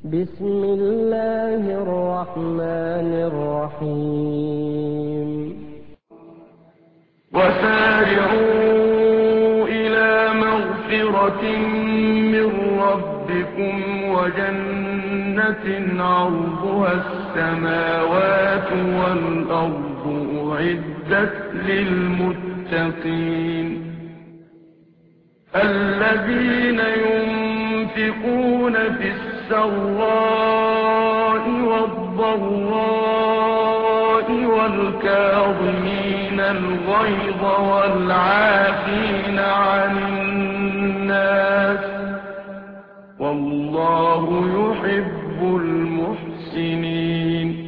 بسم الله الرحمن الرحيم. وسارعوا إلى مغفرة من ربكم وجنة عرضها السماوات والأرض أعدت للمتقين الذين ينفقون في السراء والضراء والكاظمين الغيظ والعافين عن الناس والله يحب المحسنين.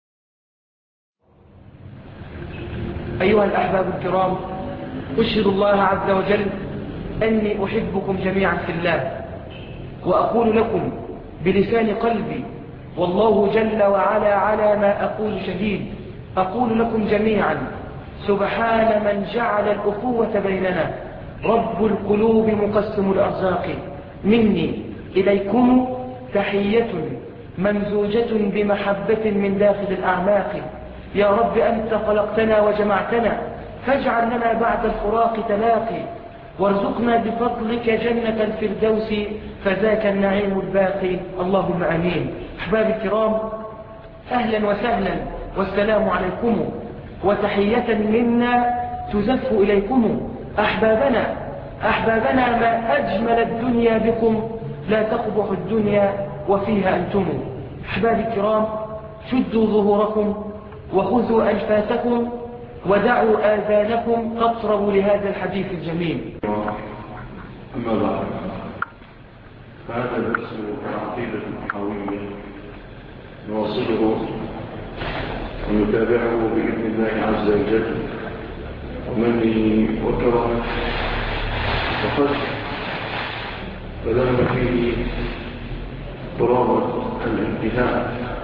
أيها الأحباب الكرام، أشهد الله عز وجل أني أحبكم جميعا في الله، وأقول لكم بلسان قلبي والله جل وعلا على ما أقول شهيد، أقول لكم جميعا سبحان من جعل الأخوة بيننا، رب القلوب مقسم الأرزاق، مني إليكم تحية ممزوجة بمحبة من داخل الأعماق. يا رب أنت خلقتنا وجمعتنا، فاجعل لنا بعد الفراق تلاقي، وارزقنا بفضلك جنة الفردوس فذاك النعيم الباقي، اللهم آمين. أحبابي الكرام، أهلا وسهلا والسلام عليكم، وتحية منا تزف إليكم. أحبابنا ما أجمل الدنيا بكم، لا تقبح الدنيا وفيها أنتم. أحبابي الكرام، شدوا ظهوركم وخذوا أنفاسكم ودعوا آذانكم تطربوا لهذا الحديث الجميل. أما بعد، فهذا درس العقيدة الطحاوية نواصله ونتابعه بإذن الله عز وجل ومنه وكرمه، وقد بدأنا فيه قرابة الانتهاء،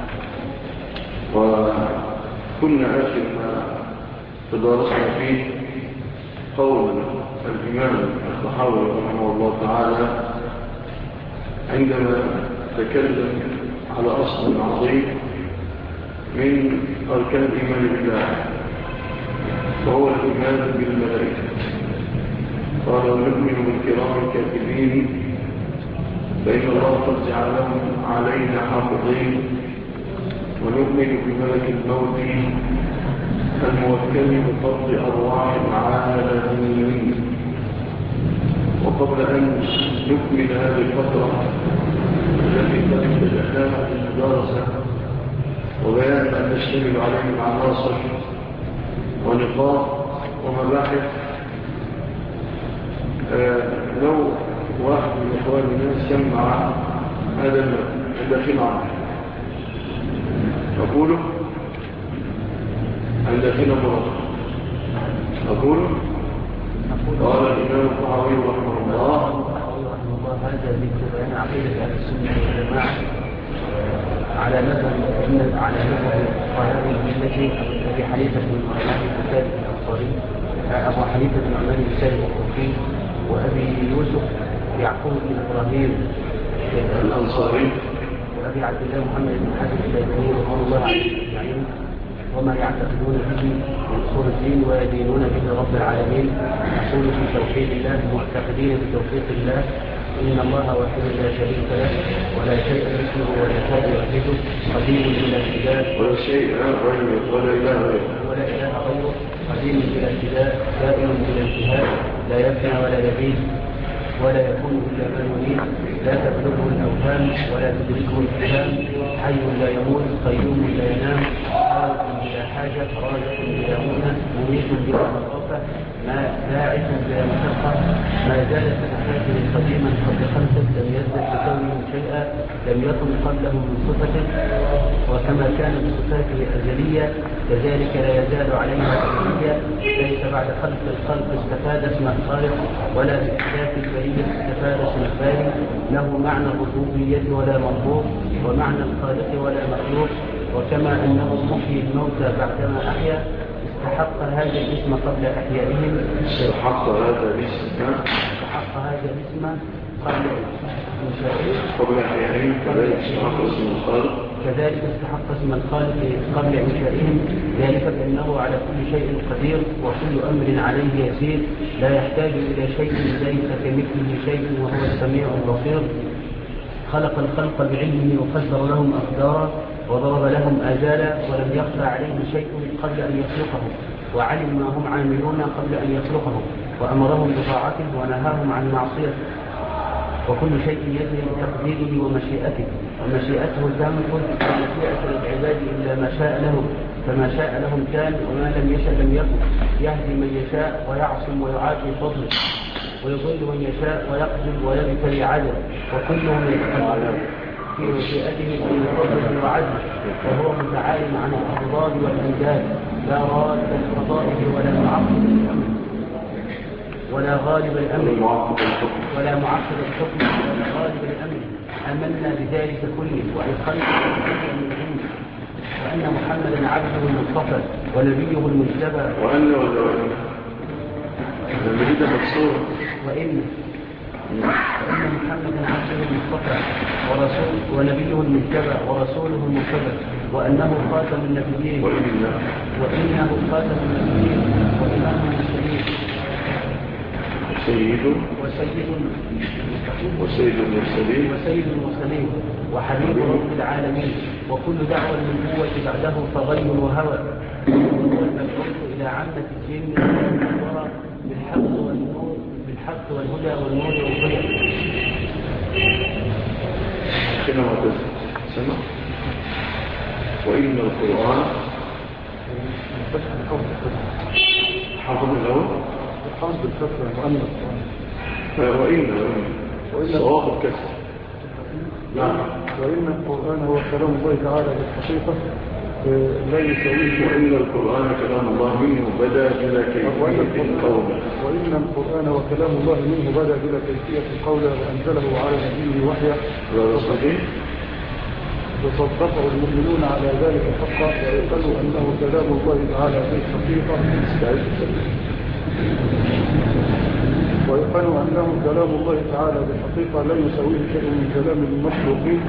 وكنا آخر ما تدارسنا فيه قول الإمام الطحاوي رحمه الله تعالى عندما تكلم على أصل عظيم من أركان الإيمان بالله، وهو الإيمان بالملائكة. قال: ونؤمن بالكرام الكاتبين فإن الله قد جعلهم علينا حافظين، ونؤمن بملك الموت الموكل بقبض أرواح العالمين. وقبل أن نكمل هذه الفترة التي قد بدأناها في المدارسة وبيان ما نشتمل عليه من عناصر ونقاط ومباحث، لو واحد من إخواننا سمع هذا الداخل عنه أقوله عند حين مرض. أقول قال الإمام الطحاوي رحمه الله: هذا ذكر بيان عقيدة أهل السنة والجماعة على مذهب فقهاء الملة أبي حنيفة بن نعمان بن ثابت الأنصاري، أبو حنيفة بن نعمان بن ثابت الكوفي، وأبي يوسف يعقوب بن إبراهيم الأنصاري، وأبي عبد الله محمد بن حاتم الشيباني رضوان الله عليهم أجمعين، وما يعتقدون به من أصول الدين ويدينون به رب العالمين. نقول في توحيد الله معتقدين بتوفيق الله، إن الله واحد لا شريك له ولا شيء مثله ولا شيء يحدثه، قديم بلا ابتداء ولا شيء غيره ولا إله غيره، قديم بلا ابتداء دائم بلا انتهاء، لا يفنى ولا يبيد ولا يكون إلا ما يريد، لا تبلغه الأوهام ولا تدركه الأحلام، حي لا يموت قيوم لا ينام، خالق بلا حاجة رازق بلا مؤنة مميت بلا مخافة باعث بلا مشقة، ما زالت صفاته قديما قبل خلقه، لم يزدد بكونه شيئا، لم يكن قبله من صفته، وكما كان بصفاته أزلية كذلك لا يزال عليها أزلية. ليس بعد خلق الخلق استفاد اسم الخالق، ولا بإحداث البرية استفاد اسم الباري. له معنى الربوبية ولا مربوب، ومعنى الخالق ولا مخلوق. وكما أنه محيي الموتى بعدما أحيا، استحق هذا الاسم قبل أحيائهم، استحق هذا الاسم قبل إنشائهم كذلك استحق اسم الخالق قبل إنشائهم، ذلك بأنه على كل شيء قدير وكل أمر عليه يسير، لا يحتاج إلى شيء ليس كمثله شيء وهو السميع البصير. خلق الخلق بعلمه وقدر لهم أقدارا وضرب لهم آجالا، ولم يخفى عليه شيء قبل أن يخلقهم، وعلم ما هم عاملون قبل أن يخلقهم، وأمرهم بطاعته ونهاهم عن معصيته، وكل شيء يجري بتقديره ومشيئته تامة، ومشيئة للعباد إلا ما شاء لهم، فما شاء لهم كان وما لم يشاء لم يكن، يهدي من يشاء ويعصم ويعافي فضله، ويضل من يشاء ويقتل ويبتلي عدله، وكلهم يتقدم في مشيئته في فضله وعدله، وهو متعال عن الأضرار والأنداد، لا راد لقضائه ولا معقب الأمر ولا غالب الأمر ولا معقب الحكم ولا غالب الأمر. آمنا بذلك كله وأيقنا من عنده، وأن محمدا عبده المصطفى ونبيه المجتبى، وإن محمدا عبده المصطفى ونبيه المجتبى ورسوله المرتضى، وأنه خاتم النبيين وإنه خاتم النبيين وإمام المرسلين وسيد المرسلين وحبيب رب العالمين، وكل دعوة النبوة بعده فغي وهوى، وهو المبعوث إلى عامة الجن والورى بالحق والهدى والنور والخير. وإن القرآن حافظ الأول حافظ بالكسر المؤنث، وإن صواب الكسر. نعم. وإن القرآن هو كلام الله تعالى بالحقيقة لا يساويه. وإن القرآن كلام الله منه بدأ بلا كيفية قولا. وإن القرآن هو كلام الله منه بدأ بلا كيفية قولا، وأنزله على نبيه وحيا وصدقه المؤمنون على ذلك حقا، ويقولوا أنه كلام الله تعالى بالحقيقة لا يساويه شيء من كلام المخلوقين.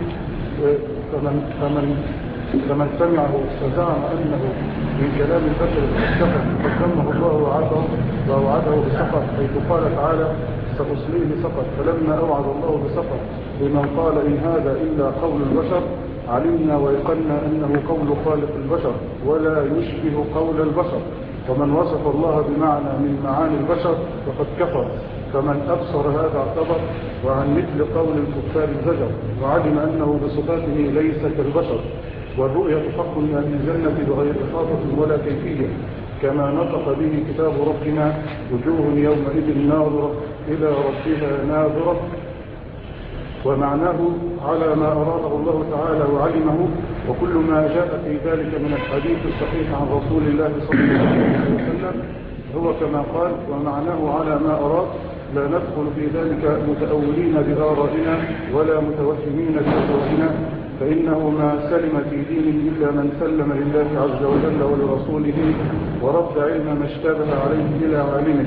فمن سمعه فزعم أنه من كلام البشر فاستقر فسمه الله ووعده بسقط، حيث قال تعالى سأصليه سقط. فلما أوعد الله بسقط لمن قال إن هذا إلا قول البشر، علمنا ويقنا أنه قول خالق البشر ولا يشبه قول البشر. ومن وصف الله بمعنى من معاني البشر فقد كفر، فمن أبصر هذا اعتبر، وعن مثل قول الكفار زجر، وعلم أنه بصفاته ليس كالبشر. والرؤية حق من أهل الجنة بغير إحاطة ولا كيفية، كما نطق به كتاب ربنا وجوه يومئذ ناظرة إلى ربها ناظرة. ومعناه على ما أراده الله تعالى وعلمه، وكل ما جاء في ذلك من الحديث الصحيح عن رسول الله صلى الله عليه وسلم هو كما قال ومعناه على ما أراد. لا ندخل في ذلك متأولين بآرائنا ولا متوهمين بأهوائنا، فإنه ما سلم في دينه إلا من سلم لله عز وجل ولرسوله ورد علم ما اشتبه عليه إلى عالمه.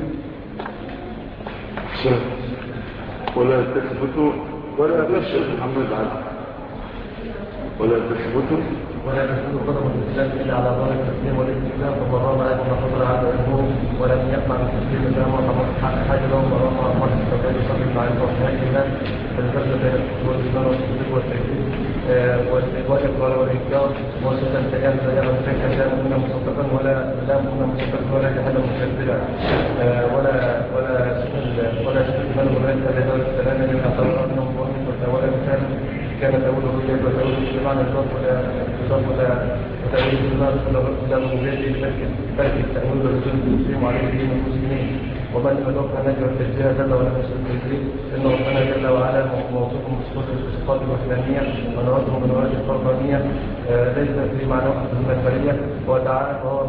ولا تثبتوا محمد علي ولا تثبتوا قدم الإسلام إلا على ظاهر التسليم والاستسلام، فمرام لكم وحضر على الأمور ولم يقع من تسليم الله حاجبه ورام أمر التقييد صلى الله عليه وسلم، فالجزء بين الكفر والإيمان والتصديق والتكذيب والإقرار والإنكار، وسوء الكلام لا كان كنا مصدقا ولا مصدقا ولا جهلا مكذبا، ولا سوء من ولد لدار السلام من أقرار أنه مؤمن ولا مثال كان تقول الرجال وتقول بمعنى الضرب ولا وتأويل النار ولا مجازي ترك التأويل والرسول المسلم عليه دين المسلمين، ومن يدوك نجوى التجزية جل وعلا التجزية إن ربنا جل وعلا موصوف بصفات الإسقاط الوحدانية ونراده من ورد الفرقانية، ليس في معنى واحد من البرية، وهو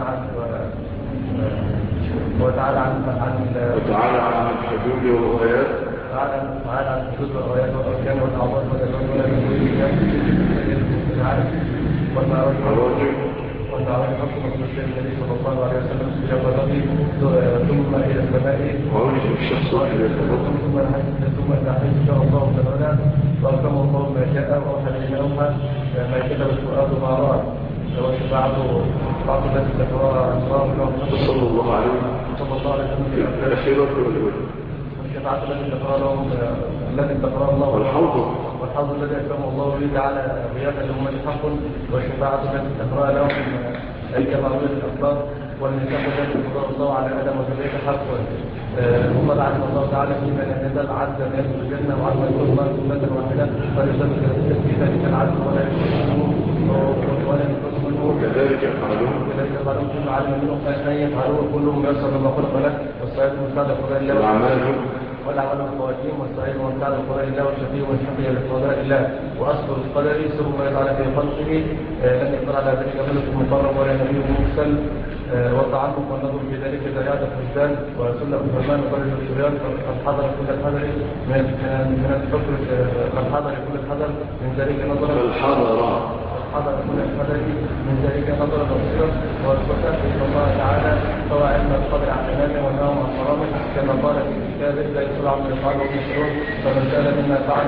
وتعالى عن الحدود والغايات، تعالى عن الحدود والغايات والأركان والأعضاء والألوان ولا بالكليات تعالى والمعراج حق وصلى النبي صلى الله عليه وسلم في الأرض ثم إلى السماء وعرف الشخص ثم إلى حيث شاء الله تعالى فأكرم الله ما شاء وأوحى إليهما ما كتب الفؤاد ما رأى وشفاعته بعض الناس تقرأ صلى الله عليه وسلم في الأخيرة والشفاعة التي تقرأ لهم التي تقرأ الله والحوض الذي أكرمه الله به على غياب الأمة حق والشفاعة التي تقرأ لهم الكمالية الأخبار والنكاح الذي تقرأ الله على آدم وذريته حق ثم لعن الله تعالى فيما لم يزل عز من الجنة وعز يكون الله سنة واحدة فليسلك في ذلك العدل ولا يكون وكذلك يفعلون ثم علم منهم أن يفعلون كلهم يسر بما خلق له والصعيد من سعد قضاء الله والعمل الخواتيم والصعيد من سعد قضاء الله والشفيع والشقي لقضاء الله وأصل القدر سر ما يفعل في خلقه لم يقدر على ذلك ملك مقرب ولا نبي مرسل والتعمق والنظر في ذلك زيادة الوجدان وسنة الفرمان وقرر الشريان قد حضر كل الحذر من الفكر قد حضر كل الحذر من ذلك نظرا حضر كل الحذر من ذلك نظرا بصيرا والفتاة إلى الله تعالى سواء علم القدر عن إمامه والنوم عن حرامه كما قال في كتابه لا يسرع من الفعل والمسرون فمن كان مما فعل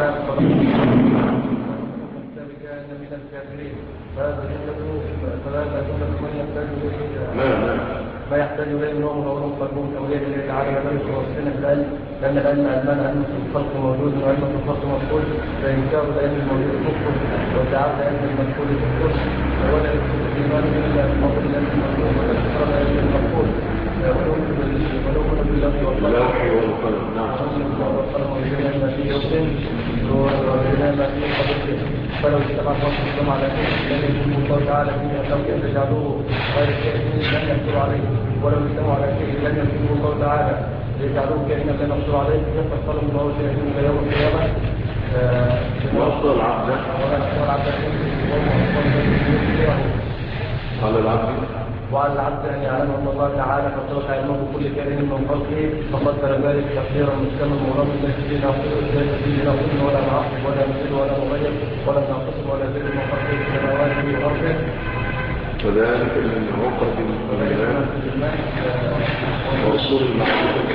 كان من الكافرين فهذا جملة من يحتاج ما يحتاج إليه نوم وغلوم قلبهم كوليه إليه تعالى ذلك وصفنا في العلم لأن العلم علمان علم في الخلق موجود وعلم في الخلق مفقود فإنكار العلم الموجود كفر وادعاء العلم المفقود كفر ولا يكون الإيمان إلا بفضل العلم الموجود ولا يكفر العلم المفقود ولو باللوح والقلم نعم والقلم وجميع ما فيه يوم وجميع ما فيه قبل فلو اجتمع الرسول الجمع على شيء لم يكن الله تعالى فيه لم يجعلوه غير كائن لم يقدروا عليه ولو اجتمعوا على شيء لم يكن الله تعالى ليجعلوه كائنا لم يقدروا عليه كيف قال الله شيئين الى يوم القيامه وافضل العبد على العبد وعلى العبد ان يعلم ان الله تعالى قد ترك علمه كل كائن من خلقه فقدر ذلك تقديرا مسلما مراد ليس فيه ناقص ولا معقب ولا مثل ولا مغير ولا ناقص ولا زيد من خلقه في سماواته وارضه وذلك من عقد الإيمان ورسول المعرفة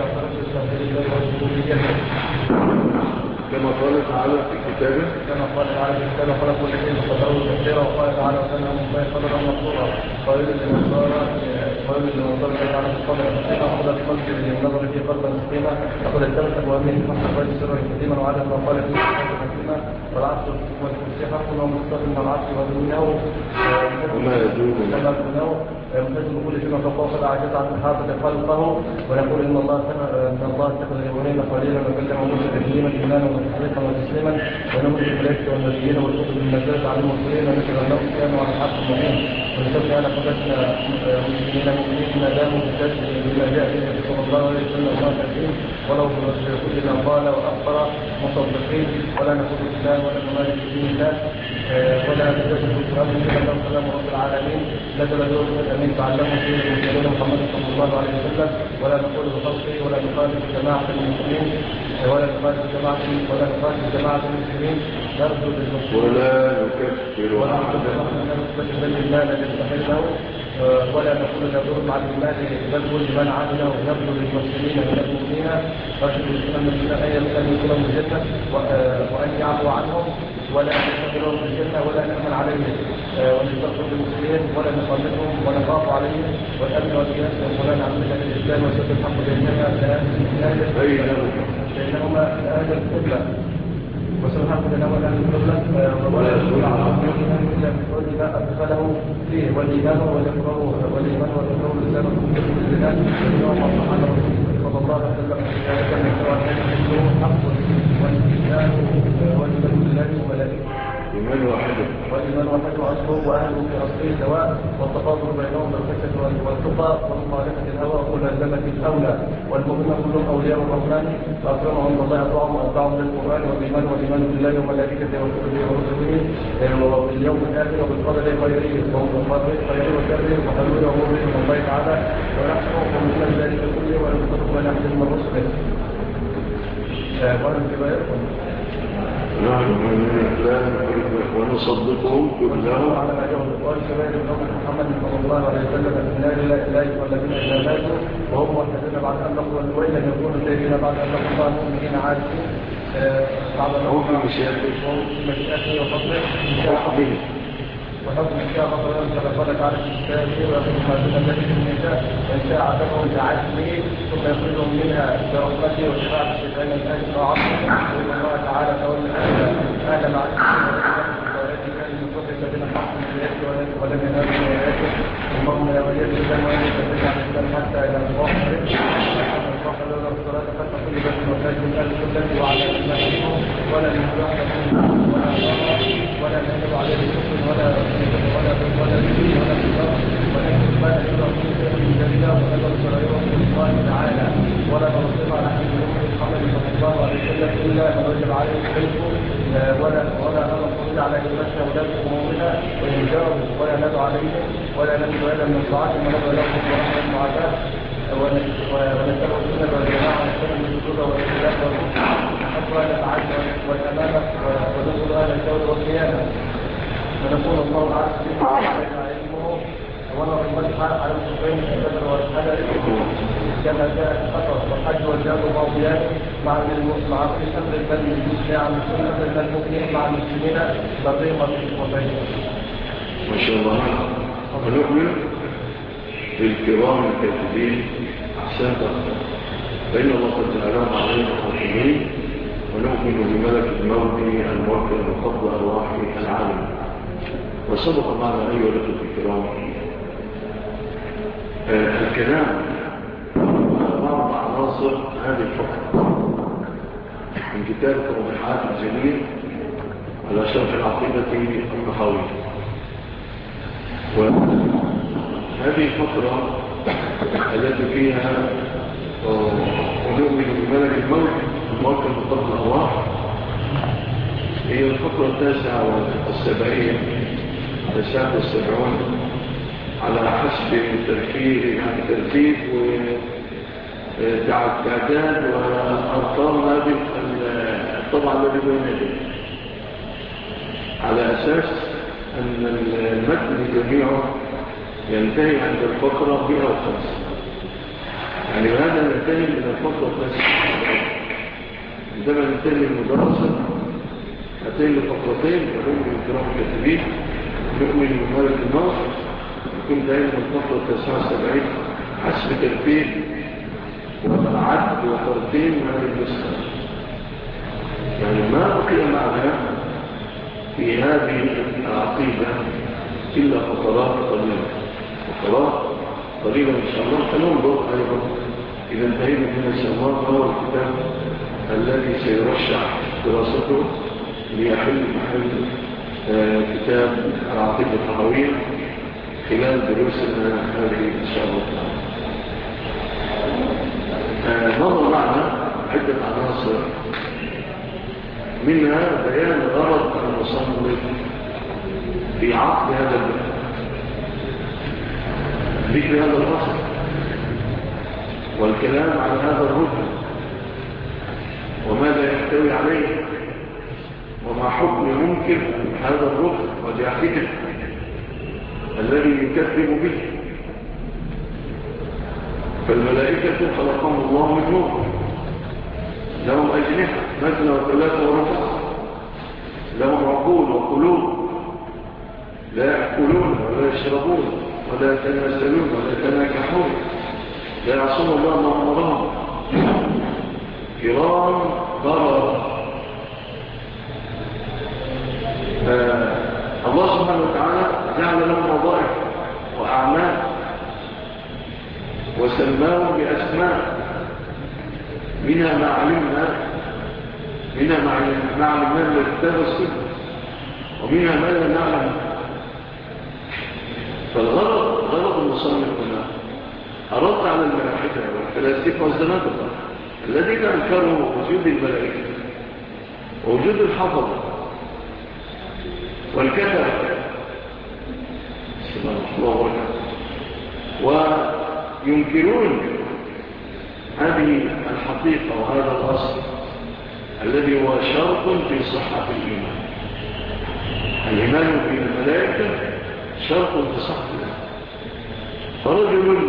كما قال تعالى في كتابه خلق كل شيء فقدره تقديرا وقال تعالى وسلم من قدرا مقدورا قائل للمنظر تعالى في القدر أخذ القلب للنظر في قلبا سقيما أخذ الثلاث أبوابين فحص غير سرا قديما وعدم ما قال فيه حكيما والعصر والكرسي حق ومستقيم من العصر ودونه وما يدونه يمتزم كل شيء فقد عجز عن إحاطة خلقه ونقول إن الله اتخذ الإبراهيم خليلا وكلم موسى تكليما إيمانا وتصديقا وتسليما ونمر الملائكة والنبيين والكتب النزلت على المرسلين ونشر أنهم كانوا على الحق المبين ونسمي على قدسنا مسلمين مؤمنين ما داموا بكتاب بما جاء به النبي صلى الله عليه وسلم وتكليم ولو بكل ما قال وأخبر مصدقين ولا نقول الإسلام ولا نمارس دين الله ولا نجد القرآن إلا الله سلام رب العالمين نزل دور الأمين تعلموا فيه المسلمين محمد صلى الله عليه وسلم ولا نقول بخلقه ولا نخالف جماعة المسلمين ولا نخالف جماعة المسلمين نرجو للمسلمين ولا نكفر الله لا نستحله ولا نقول نقول مع الإيمان بل كل من عمله نرجو للمسلمين من المؤمنين نرجو أن يكونوا من الجنة وأن يعفو عنهم ولا نستقبلهم في الجنة ولا نأمن عليهم ونستغفر للمسلمين ولا نخالفهم ونخاف عليهم والأمن والقياس والقرآن عن ملة الإسلام وسد الحق بينهما أهل القبلة وسبحانه بينهما أهل القبلة ولا يسؤول عن ربهم إلا بقول ما أدخله فيه والإيمان والإقرار لسانه كل البلاد وإنهم أصبح على رسول صلى الله عليه وسلم ذلك من سواء كان حق والإيمان والإيمان بالله وملائكته والإيمان واحد وأصله وأهله في أصله سواء والتفاضل بينهم بالخشية والتقى ومخالفة الهوى وملازمة الأولى والمؤمن كلهم أولياء الرحمن وأكرمهم عند الله أطاعهم وأتبعهم للقرآن والإيمان بالله وملائكته وكتبه ورسله وباليوم الآخر وبالقدر خيره وشره وحلوله وأموره من الله تعالى ونحن ومن ذلك كله ونتفق بين أحد من رسله. قال الكبائر نحن من الإسلام نخرج إخواننا ونصدقهم كلهم على ما جاءوا بالقول كبير من أمة محمد صلى الله عليه وسلم في النار لا يخلدون إلا ماتوا وهم محتاجون بعد أن لقوا وإن لم يكونوا سيدين بعد أن لقوا الله المؤمنين عارفين بعد أن هم في مشيئته وفضله وحكم الشيء فضل ينزل فلك على الكتاب ويأخذ ما دون ذلك من النساء وإن شاء عذبهم بعزمه ثم يخرجهم منها برحمته وشفاعة الشفعين من أجل وعظمه وإن الله تعالى تولى أهل معرفته الذين حقوا من آياته ولم ينالوا من آياته اللهم يا ولي الإسلام وأن تتبع الإسلام حتى إلى الظاهر وقال له الصلاة حتى كل بيت وفاة من أهل السنة وعلى أئمته ولا من يحدث ولا نجب عليه الكفر ولا بالدين ولا بالنار ولكن ما يشرع فيه من جليلا ونجب سرائره من الله تعالى ولا نرسل على حديث محمد صلى الله عليه وسلم إلا من وجب عليه الحلف ولا نرى الطويل على يمشى ولاة أمورنا ويجاروا ولا ندعو عليهم ولا ندعو إلى من طاعتهم وندعو لهم ورحمة وعذاب ونتبع السنة والجماعة ونتبع الجدود والاختلاف والرسل ونحب أهل العدل والأمانة وننظر أهل الجود والقيامة ونقول الله عز وجل علينا علمه ونرى المسح على الصفين الكبر والحجر كما جاء الخطر والحج والجهاد والرضيان مع كل امر البني المسلم عن سنه المؤمنين مع المسلمين بالريقه الصفين. ما شاء الله. ونؤمن بالكرام الكاتبين احسنت فان الله قد جعلهم علينا حاكمين ونؤمن بملك الموت الموكل بقبض ارواح العالم. وسبق معنا ايها الاخوه الكرام الكلام على بعض عناصر هذه الفقرة من كتاب توضيحات الجميل على شرح العقيدة الطحاوية. وهذه الفقرة التي فيها ونؤمن بملك الموت الموكل بقبض الأرواح هي الفقرة 79 على حسب ترتيب وتعداد وأرقام هذه الطبعة الذي بين يديه على أساس أن المتن جميعه ينتهي عند الفقرة 105 يعني هذا ينتهي من الفقرة 9 عندما ننتهي المدرسة هاتين الفقرتين ونؤمن بالكرام الكاتبين نؤمن بملك الموت يكون دائما الفقرة 79 حسب ترتيب وعد وترتيب هذه النسخة. يعني ما بقي معنا في هذه العقيدة إلا فترات قليلة إن شاء الله. فننظر أيضا إذا انتهينا من إن شاء الله فهو الكتاب الذي سيرشح دراسته ليحل محل كتاب العقيدة الطحاوية خلال دروسنا هذه إن شاء الله. مر معنا عدة عناصر منها بيان غرض المصنف في عقد هذا البحث ذكر هذا الأصل والكلام عن هذا الركن وماذا يحتوي عليه وما حكم ممكن هذا الركن وجاحده الذي يكذب به. فالملائكة خلقهم الله من نور لهم أجنحة مثنى وثلاثة ورباع لهم عقول وقلوب لا يأكلون ولا يشربون ولا يتناسلون ولا يتناكحون لا يعصون الله ما أمرهم كرام بررة. الله سبحانه وتعالى جعل لهم وظائف وأعمال وسماهم بأسماء منها ما علمنا من الكتاب والسنة ومنها ما لا نعلم. فالغرض المصنف هنا أرد على الملاحدة والفلاسفة والزنادقة الذين أنكروا وجود الملائكة ووجود الحفظة والكتب سبحان الله وينكرون هذه الحقيقة وهذا الأصل الذي هو شرط في صحة الإيمان. الإيمان بالملائكة شرط لصحة الإيمان. فرجل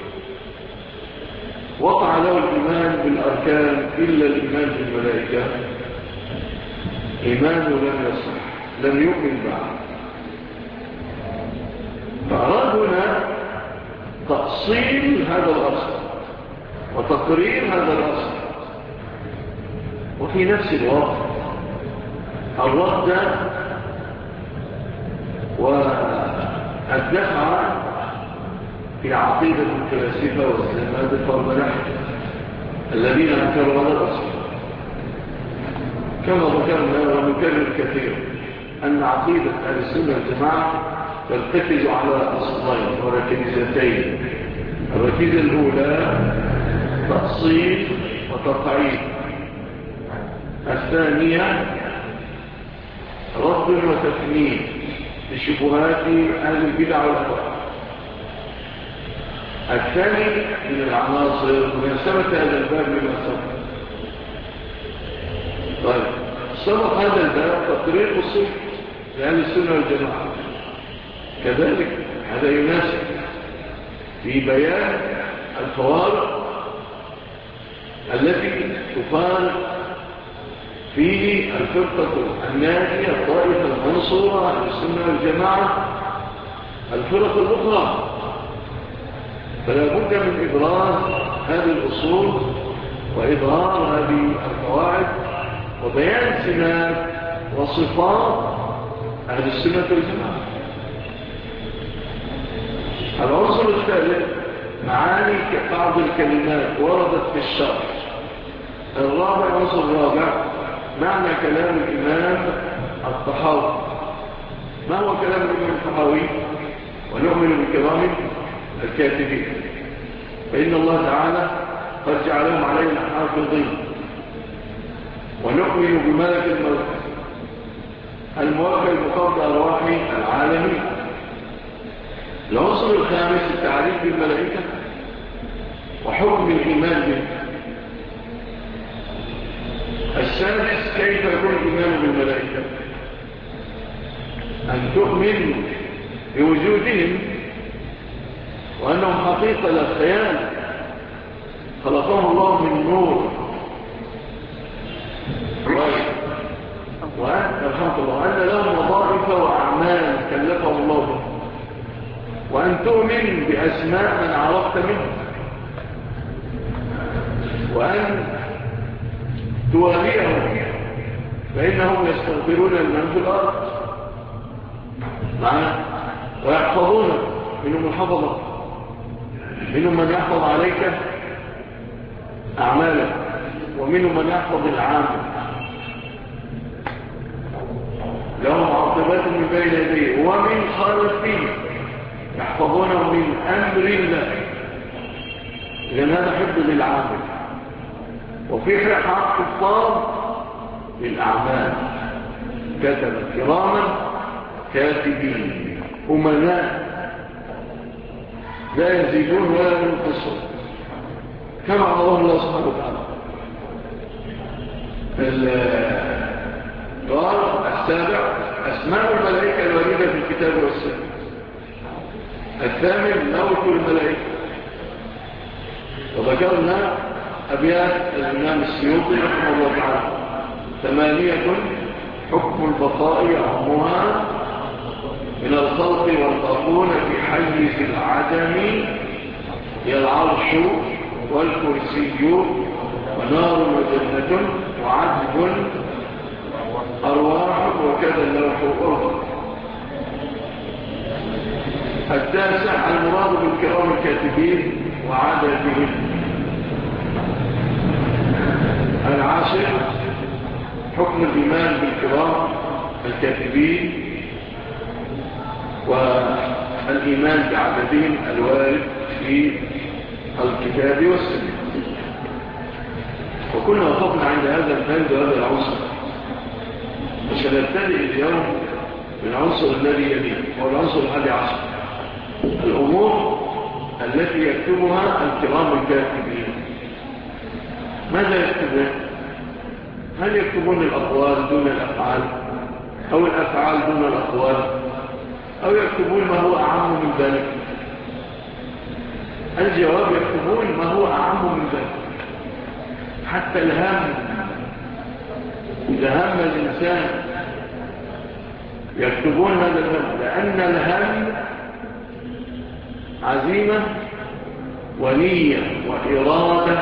وقع له الإيمان بالأركان إلا الإيمان بالملائكة، إيمانه لم يصح، لم يؤمن بعد. فأرادنا تأصيل هذا الأصل وتقرير هذا الأصل، وفي نفس الوقت الرد والدفع في عقيدة الفلاسفة والزنادقة والملاحدة الذين أنكروا هذا الأصل. كما ذكرنا ونكرر كثيرا أن عقيدة أهل السنة والجماعة ترتكز على أصلين وركيزتين. الركيزة الأولى تأصيل وتقعيد، الثانية رد وتفنيد لشبهات أهل البدع والأهواء. الثاني من العناصر مناسبة هذا الباب لما سبق. طيب، سبق هذا الباب تقرير أصول لأهل السنة والجماعة، كذلك هذا يناسب في بيان الفوارق التي تفارق فيه الفرقة الناجية الطائفة المنصورة أهل السنة والجماعة الفرق الأخرى. فلا بد من إبراز هذه الأصول وإظهار هذه القواعد وبيان سمات وصفات أهل السنة والجماعة. العنصر الثالث معاني بعض الكلمات وردت في الشرع. العنصر الرابع معنى كلام الإمام الطحاوي. ما هو كلام الإمام الطحاوي؟ ونؤمن بكرام الكاتبين، فإن الله تعالى قد جعلهم علينا حافظين. ونؤمن بملك الموت الموكل بقبض أرواح العالمين. العنصر الخامس التعريف بالملائكة وحكم الإيمان به. السادس كيف يكون الإيمان بالملائكة؟ أن تؤمن بوجودهم وأنهم حقيقة لا خيال، خلقهم الله من نور، وأن لهم وظائف وأعمال كلفهم الله به، وأن تؤمن بأسماء من عرفت منه، وأن تواليهم فإنهم يستغفرون لمن في الأرض ويحفظون، منهم الحفظة، منهم من يحفظ عليك أعمالك، ومنهم من يحفظ العامل. لهم عاقبات من بين يديه ومن خلفه يحفظونه من أمر الله، لأن هذا حفظ للعامل. وفي حق الطار للأعمال، كتب كراما كاتبين أمناء لا يزيدون ولا ينقصون، كما أمره الله سبحانه وتعالى. قال السابع أسماء الملائكة الواردة في الكتاب والسنة. الثامن موت الملائكة. وذكرنا أبيات الإمام السيوطي رحمه الله تعالى 8 حكم البقاء يعمها من الخلق والباقون في حيز العدم هي العرش والكرسي ونار وجنة وعذب أرواح وكذا اللوح والأرض. التاسع المراد بالكرام الكاتبين وعددهم. العاشر حكم الإيمان بالكرام الكاتبين والإيمان بعددهم الوارد في الكتاب والسنة. وكنا وقفنا عند هذا البند وهذا العنصر، وسنبتدئ اليوم بالعنصر الذي يليه هو العنصر 11 الأمور التي يكتبها الكرام الكاتبين. ماذا يكتبون؟ هل يكتبون الأقوال دون الأفعال؟ أو الأفعال دون الأقوال، أو يكتبون ما هو أعم من ذلك؟ الجواب يكتبون ما هو أعم من ذلك. حتى الهم، إذا هم الإنسان يكتبون هذا الهم، لأن الهم عزيمة ونية وإرادة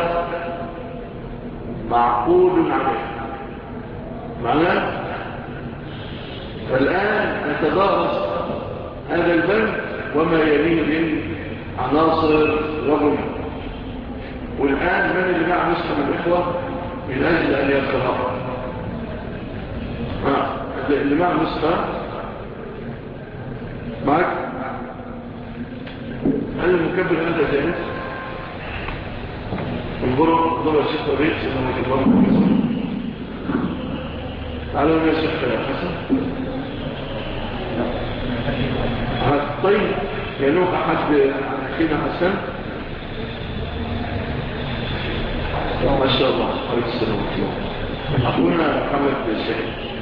معقود عليها. معنى فالآن نتدارس هذا البند وما يليه من عناصر وبنى. والآن من اللي مع نسخة من الإخوة من أجل أن يقرأ؟ اللي مع نسخة معك؟ هل المكبر هذا جائز؟ انظروا الشيخ ربيع سنة الله. تعالوا يا شيخ حسن. طيب ينوح أحد أخينا حسن؟ ما شاء الله عليك السلام عليكم. أخونا محمد الشيخ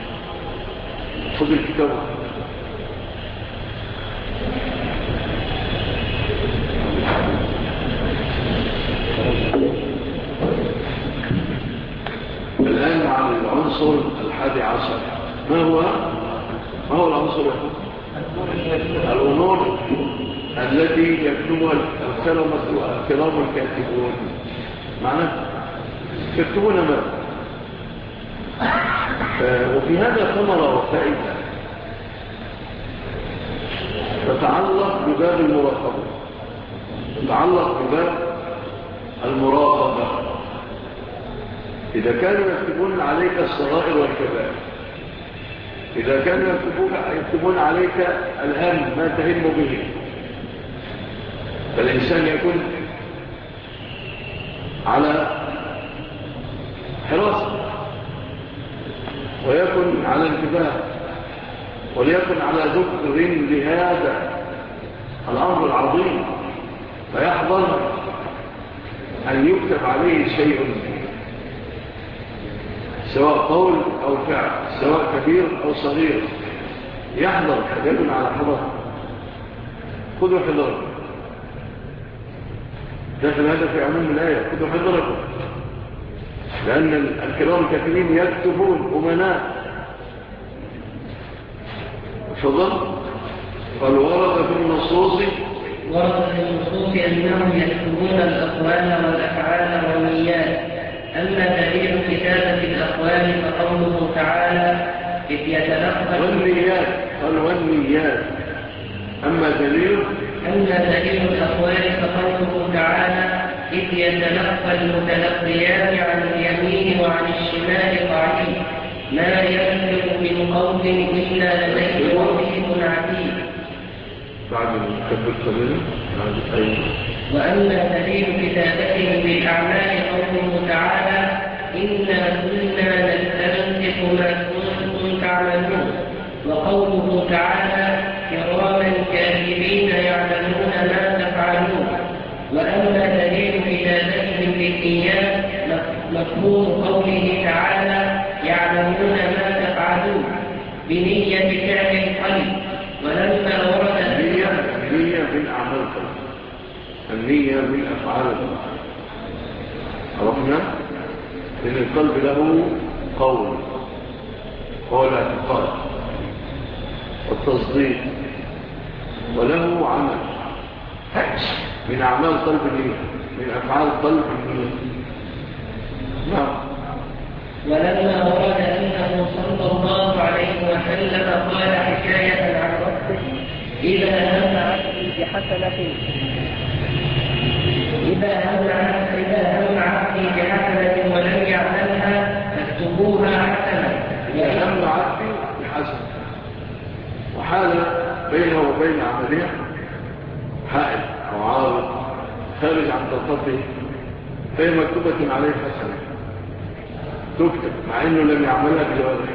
خذ الكتاب. الآن مع العنصر 11. ما هو العنصر؟ الأمور التي يكتبها الكرام الكاتبون. معناه يكتبون ما وفي هذا ثمرة وفائدة تتعلق بباب المراقبة، تتعلق بباب المراقبة. إذا كانوا يكتبون عليك الصغائر والكبائر، إذا كانوا يكتبون عليك الهم ما تهم به، فالإنسان يكون على حراسة ويكون على انتباه وليكن على ذكر لهذا الأمر العظيم، فيحضر أن يكتب عليه شيء سواء قول أو فعل، سواء كبير أو صغير، يحضر يكون على حضر. خذوا حضركم، داخل هذا في عموم الآية، خذوا حضركم، لأن الكرام الكاتبين يكتبون أمناء. تفضل. قال ورد في النصوص أنهم يكتبون الأقوال والأفعال والنيات. أما دليل كتابة الأقوال فقوله تعالى إذ يتلقى والنيات. قال والنيات. أما دليل الأقوال فقوله تعالى إذ يتلقى المتلقيان عن اليمين وعن الشمال قعيد ما يلفظ من قول إلا لديه رقيب عتيد. بعد المكبر قليلا. وأما دليل كتابتهم بالأعمال قوله تعالى إنا كنا نستنسخ ما كنتم تعملون، وقوله تعالى كراما كاتبين يعلمون ما تفعلون. وأما دليل كتابتهم بالنيات مفهوم قوله تعالى يعلمون ما تفعلون بنية فعل القلب. ولما ورد النية من أعمال القلب، النية من أفعال القلب. عرفنا إن القلب له قول الاعتقاد والتصديق، وله عمل من أعمال قلب النية، من أفعال قلب النية. نعم. ولما ورد أنه صلى الله عليه وسلم قال حكاية عن ربه إذا هم عبدي بحسنة ولم يعملها فاكتبوها حسنة. إذا هم عبدي بحسنة وحال بينه وبين عملها حائل أو عارض خارج عن طاقته، فهي مكتوبة عليه حسنة، تكتب مع أنه لم يعملها بجوارحه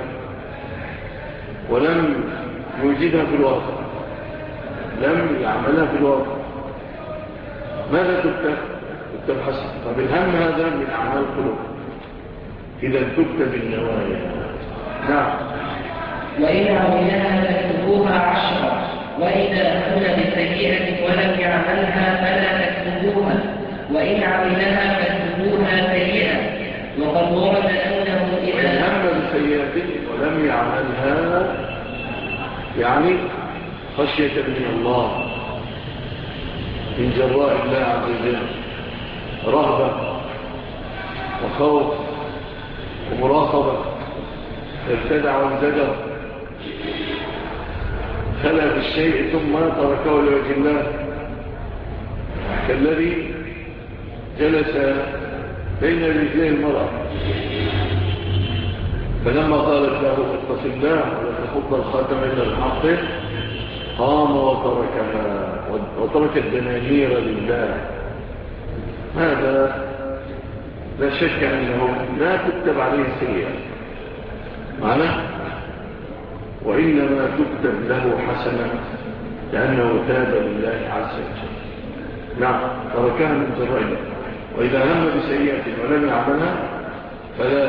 ولم يوجدها في الواقع، لم يعملها في الواقع. ماذا تكتب؟ تكتب حسنة. طب الهم هذا من أعمال القلوب، إذا تكتب النوايا. نعم. وإن عملها فاكتبوها 10 وإذا هم بسيئة ولم يعملها فلا تكتبوها وإن عملها فاكتبوها سيئة. وقد ورد أنه وإن هم بسيئة ولم يعملها يعني خشية من الله من جراء الله عز وجل، رهبة وخوف ومراقبة، ارتدع وانزجر، خلى بالشيء ثم تركه لوجه الله، كالذي جلس بين رجلي المرأة فلما قالت له اتق الله ولا تخض الخاتم إلا الحق قام وتركها وترك الدنانير لله. هذا لا شك أنه لا تكتب عليه سيئة معنى، وإنما تكتب له حسنة لأنه تاب لله عز وجل. نعم تركها من جرائه. وإذا هم بسيئة ولم يعملها فلا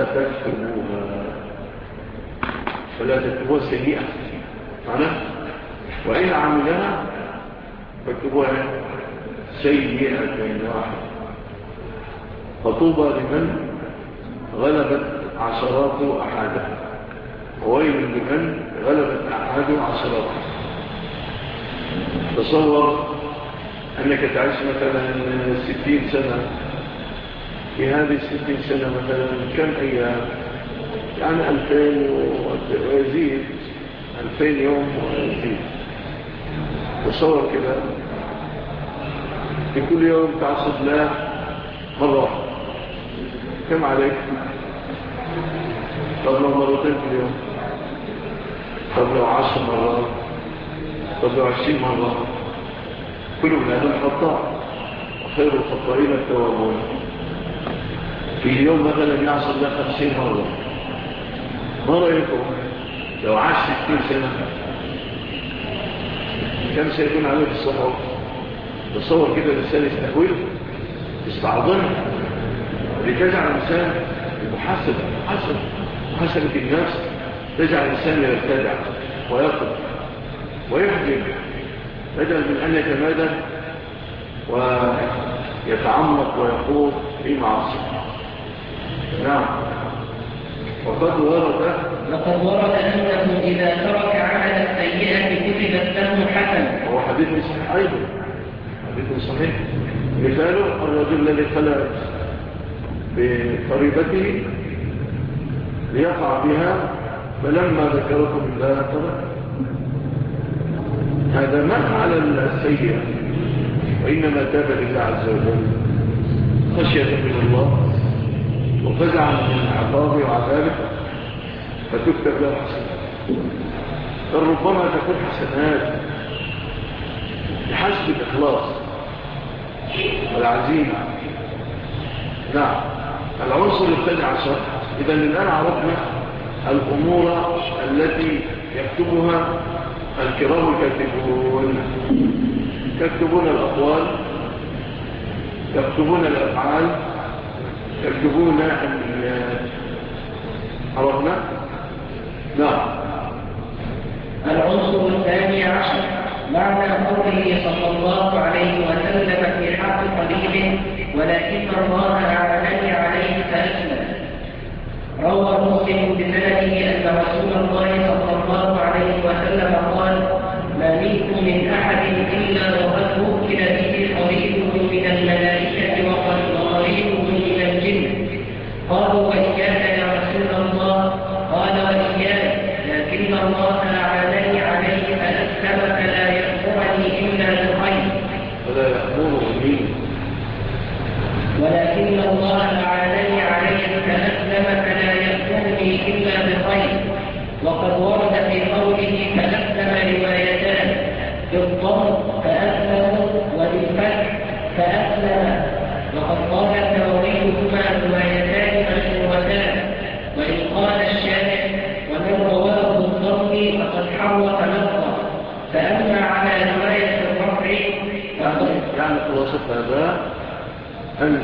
تكتبوها سيئة معنى، وإن عملها فاكتبوها سيئة واحدة. فطوبى لمن غلبت عشرات أحادها وويل لمن غلبت أحد عشرات. تصور أنك تعيش مثلا 60 سنة، في هذه 60 سنة مثلا كم أيام؟ يعني 2000 ويزيد 2000 يوم ويزيد. تصور كده في كل يوم تعصد له مرة واحدة، كم عليك؟ طب لو مرتين في اليوم، طب لو 10 مرات، طب لو 20 مرة. كل من هذا الخطاء وخير الخطائين التوابون. في اليوم مثلا يعصد له 50 مرة. ما رأيكم لو عاش 60 سنة كم سيكون عليه في الصحة؟ تصور كده الإنسان يستحوله يستعظمه لتجعل الإنسان محاسبة النفس، تجعل الإنسان يرتدع ويقف ويحجب بدل من أن يتمادى ويتعمق ويخوض في معصية. نعم. وقد ورد أنه إذا ترك عمل السيئة كتبت له حسنة. وهو حديث صحيح أيضا، حديث صحيح. مثاله الرجل الذي خلى بقريبته ليقع بها فلما ذكركم الله ترك. هذا ما على السيئة وإنما تاب لله عز وجل خشية من الله وفزع من عقابه وعذابه فتكتب له حسنات. فربما تكون حسنات بحسب الإخلاص والعزيمة. نعم. العنصر الثاني عشر. إذا الآن عرفنا الأمور التي يكتبها الكرام الكاتبون، يكتبون الأقوال، يكتبون الأفعال، يكتبون النيات. عرفنا؟ نعم. العنصر الثاني عشر معنى قوله صلى الله عليه وسلم في حق قريب ولكن الله أعانني عليه فأسلم. روى مسلم بسنده أن رسول الله صلى الله عليه وسلم قال: ما منكم من أحد إلا وقد وكل به قريبه من الملائكة وقريبه من الجن. قالوا: وإياك يا رسول الله؟ قال: وإياك، لكن الله أعانني عليه فأسلم فلا يأمرني إلا بالخير. ولكن الله أعانني عليه فأسلم فلا يأمرني إلا بخير. وقد ورد في قوله فأسلم روايتان، بالضم فأسلم وبالفتح فأسلم. وقد قال النووي هما روايتان مشهورتان. وإن قال الشارع ومن رواه بالضم فقد حرف لفظه. فأما على رواية الرفع يعني خلاصة هذا أن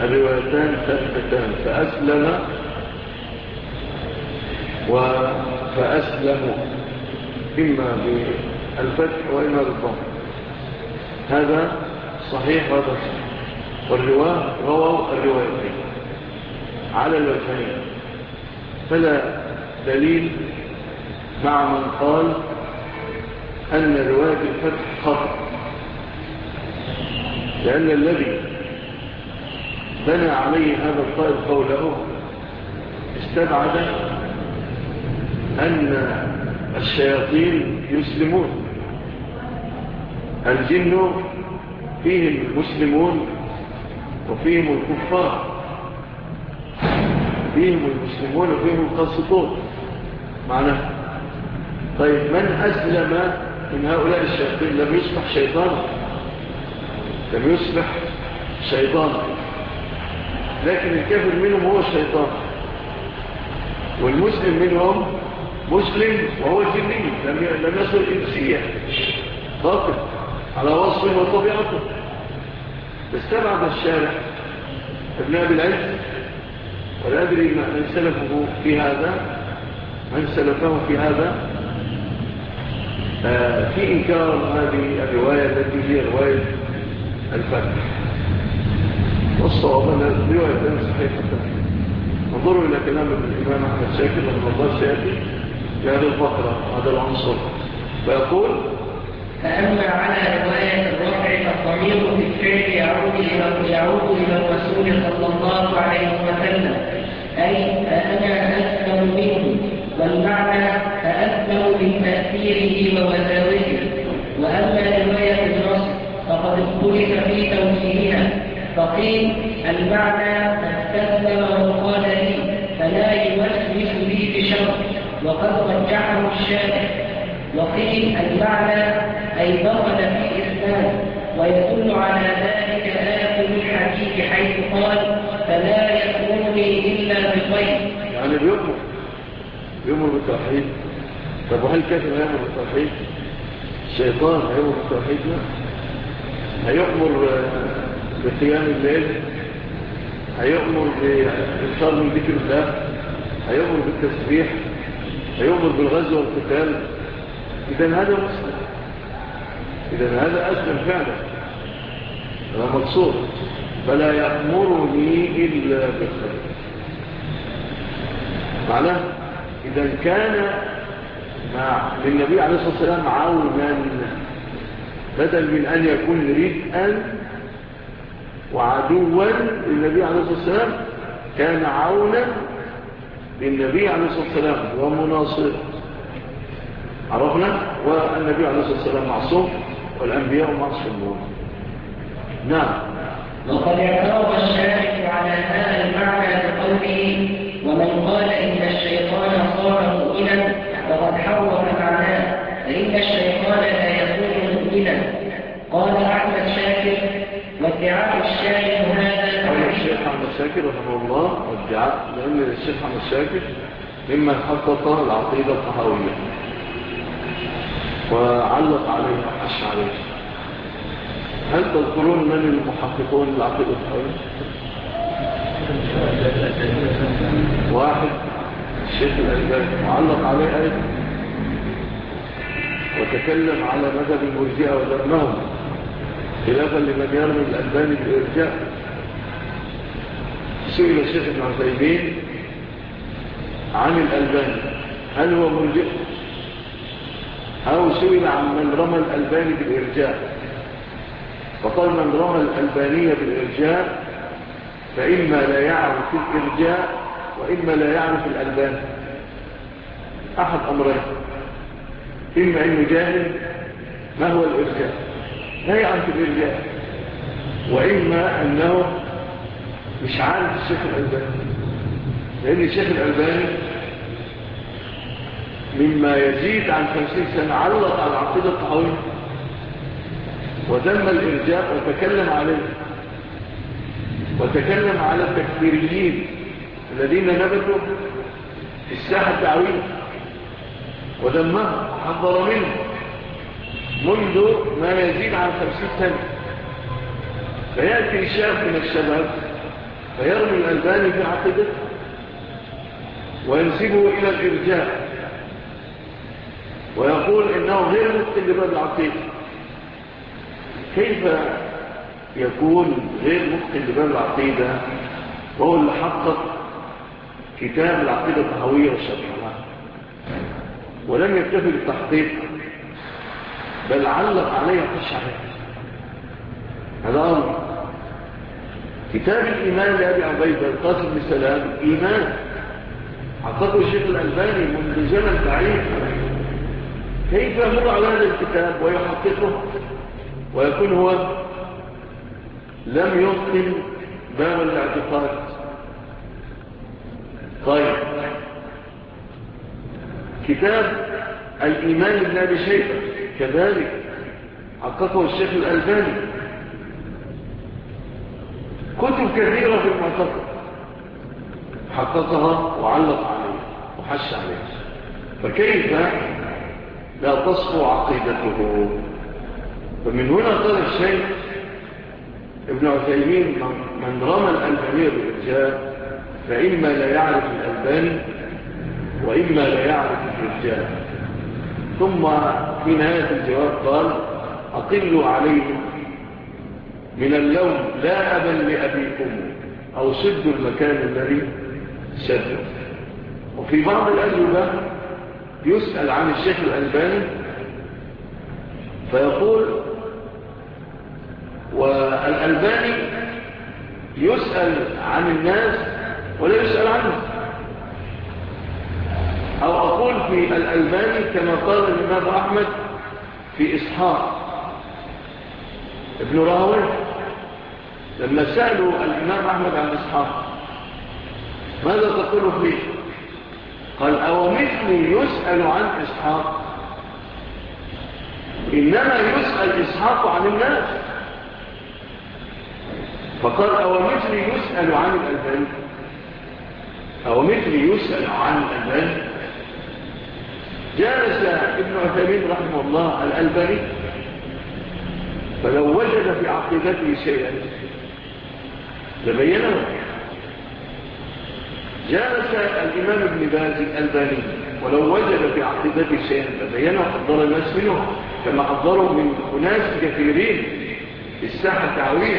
الروايتان ثابتتان، فأسلم فأسلموا، إما بالفتح وإما بالضم. هذا صحيح وهذا صحيح. والرواه رووا الروايتين على الوجهين، فلا دليل مع من قال أن رواية الفتح خطأ، لأن الذي بنى عليه هذا القائل قوله استبعد أن الشياطين يسلمون. الجن فيهم المسلمون وفيهم الكفار، فيهم المسلمون وفيهم القاسطون معناه. طيب من أسلم من هؤلاء الشياطين لم يصبح شيطانا، لم يصبح شيطانا، لكن الكافر منهم هو الشيطان، والمسلم منهم مسلم وهو جني، لم يصل إنسية باطل على وصفه وطبيعته. استبعد الشارع ابن أبي العز، ولا أدري من سلفه في هذا، من سلفه في هذا في إنكار هذه الرواية التي هي رواية الفتح. والصواب أن الرواية صحيحة. انظروا إلى كلام الإمام أحمد شاكر رحمه الله سيأتي في هذه الفقرة، هذا العنصر، فيقول: فأما على رواية الرفع فالضمير في الفعل يعود إلى الرسول صلى الله عليه وسلم، أي فأنا أسلم منه، والمعنى فأسلم من تأثيره ووساوسه. وأما رواية النصر فقد اختلف في توجيهها، فقيل المعنى فاستسلم وقال لي فلا يوسوس لي بشر، وقد رجحه الشارع. وقيل المعنى أي دخل في الإسلام، ويدل على ذلك آخر الحديث حيث قال فلا يأمرني إلا بخير، يعني بيؤمر بالتوحيد. طب وهل كافر هيأمر بالتوحيد؟ الشيطان هيأمر بالتوحيد؟ هيأمر بقيام الليل، هيأمر بالإنصار من ذكر الله، هيأمر بالتسبيح، هيأمر بالغزو والقتال. إذن هذا مسلم، إذن هذا أسلم فعلا، هذا مقصود. فلا يأمرني إلا بالخير، معناه إذن كان للنبي عليه الصلاة والسلام عونا، بدل من أن يكون ردءا وعدوا للنبي عليه الصلاة والسلام، كان عونا للنبي عليه الصلاة والسلام ومناصر. عرفنا؟ والنبي عليه الصلاة والسلام معصوم والأنبياء معصومون. نعم. وقد اعترض الشارع على هذا المعنى بقوله ومن قال إن الشيطان صار مؤمنا فقد حرف معناه، فإن الشيطان لا يكون مؤمنا. قال أحمد شاكر وادعاء الشارع هذا قال الشيخ أحمد شاكر رحمه الله وادعاء، لأن الشيخ أحمد شاكر مما حقق العقيدة الطحاوية وعلق عليه وحش عليه. هل تذكرون من المحققون العقيدة الطحاوية؟ واحد الشيخ الألباني وعلق عليه أيضا، وتكلم على مذهب المرجئة وذمهم خلافا لمن يرمي الألباني بالإرجاء. سئل الشيخ ابن عثيمين عن الألباني هل هو مرجئ، أو سئل عن من رمى الألباني بالإرجاء، فقال من رمى الألبانية بالإرجاء فإما لا يعرف الإرجاء وإما لا يعرف الألباني، أحد أمرين، إما أنه جاهل ما هو الإرجاء لا يعرف الإرجاء، وإما أنه مش عارف الشيخ الألباني، لأن الشيخ الألباني مما يزيد عن 50 سنة علق على العقيدة الطحاوية وذم الإرجاء وتكلم عليه، وتكلم على التكفيريين الذين نبتوا في الساحة الدعوية وذمهم وحذر منه منذ ما يزيد عن 50 سنة. فيأتي شاب من الشباب فيرمي الألباني في عقيدته وينسبه إلى الإرجاء ويقول إنه غير متقن لباب العقيدة. كيف يكون غير متقن لباب العقيدة وهو اللي حقق كتاب العقيدة الطحاوية والشرحها ولم يكتفي بالتحقيق بل علق عليه وخش عليه؟ هذا أمر. كتاب الإيمان لأبي عبيدة القاسم بن سلام إيمان حققه الشيخ الألباني منذ زمن بعيد. كيف يمر على هذا الكتاب ويحققه ويكون هو لم يتقن باب الاعتقاد؟ طيب، كتاب الإيمان لابن أبي شيبة كذلك حققه الشيخ الألباني. كتب كثيرة في المعتقد حققها وعلق عليه وحش عليه، فكيف لا تصفو عقيدته؟ فمن هنا قال الشيخ ابن عثيمين من رمى الألبانية بالإرجاء فإما لا يعرف الألباني وإما لا يعرف الرجال. ثم في نهاية الجواب قال أقلوا عليهم من اللوم لا أبا لأبيكم أو سدوا المكان الذي سدوا. وفي بعض الأجوبة يسأل عن الشيخ الألباني فيقول والألباني يسأل عن الناس ولا يسأل عنه. أو أقول في الألباني كما قال الإمام أحمد في إسحاق ابن راهويه لما سألوا الإمام أحمد عن إسحاق ماذا تقول فيه؟ قال أو مثلي يسأل عن إسحاق؟ إنما يسأل إسحاق عن الناس. فقال أو مثلي يسأل عن الألباني؟ أو مثلي يسأل عن الألباني؟ جالس ابن عثيمين رحمه الله الألباني فلو وجد في عقيدته شيئا لبينه. جالس الإمام ابن باز الألباني ولو وجد في عقيدته شيئا لبينه وحضر الناس منه كما حضروا من أناس كثيرين في الساحة الدعوية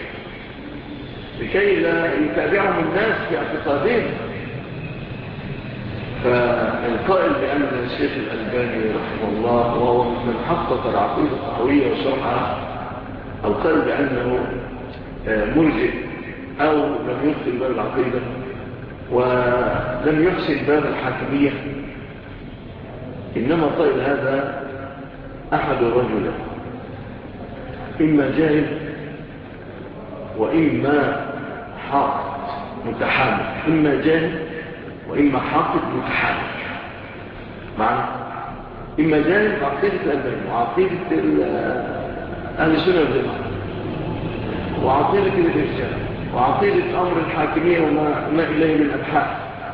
لكي لا يتابعهم الناس في اعتقادهم. فالقائل بأن الشيخ الألباني رحمه الله وهو من حقق العقيدة الطحاوية وشرحها، القائل بأنه مرجئ أو لم يحسن باب العقيدة ولم يحسن باب الحاكمية، إنما قائل هذا أحد الرجل إما جاهل وإما حاقد متحامل، إما جاهل وإما حاقد متحامل. معنى إما جاهل عقيدة الألباني وعقيدة أهل السنة والجماعة وعقيدة الإرجاء وعقيدة أمر الحاكمية وما إليه من أبحاث،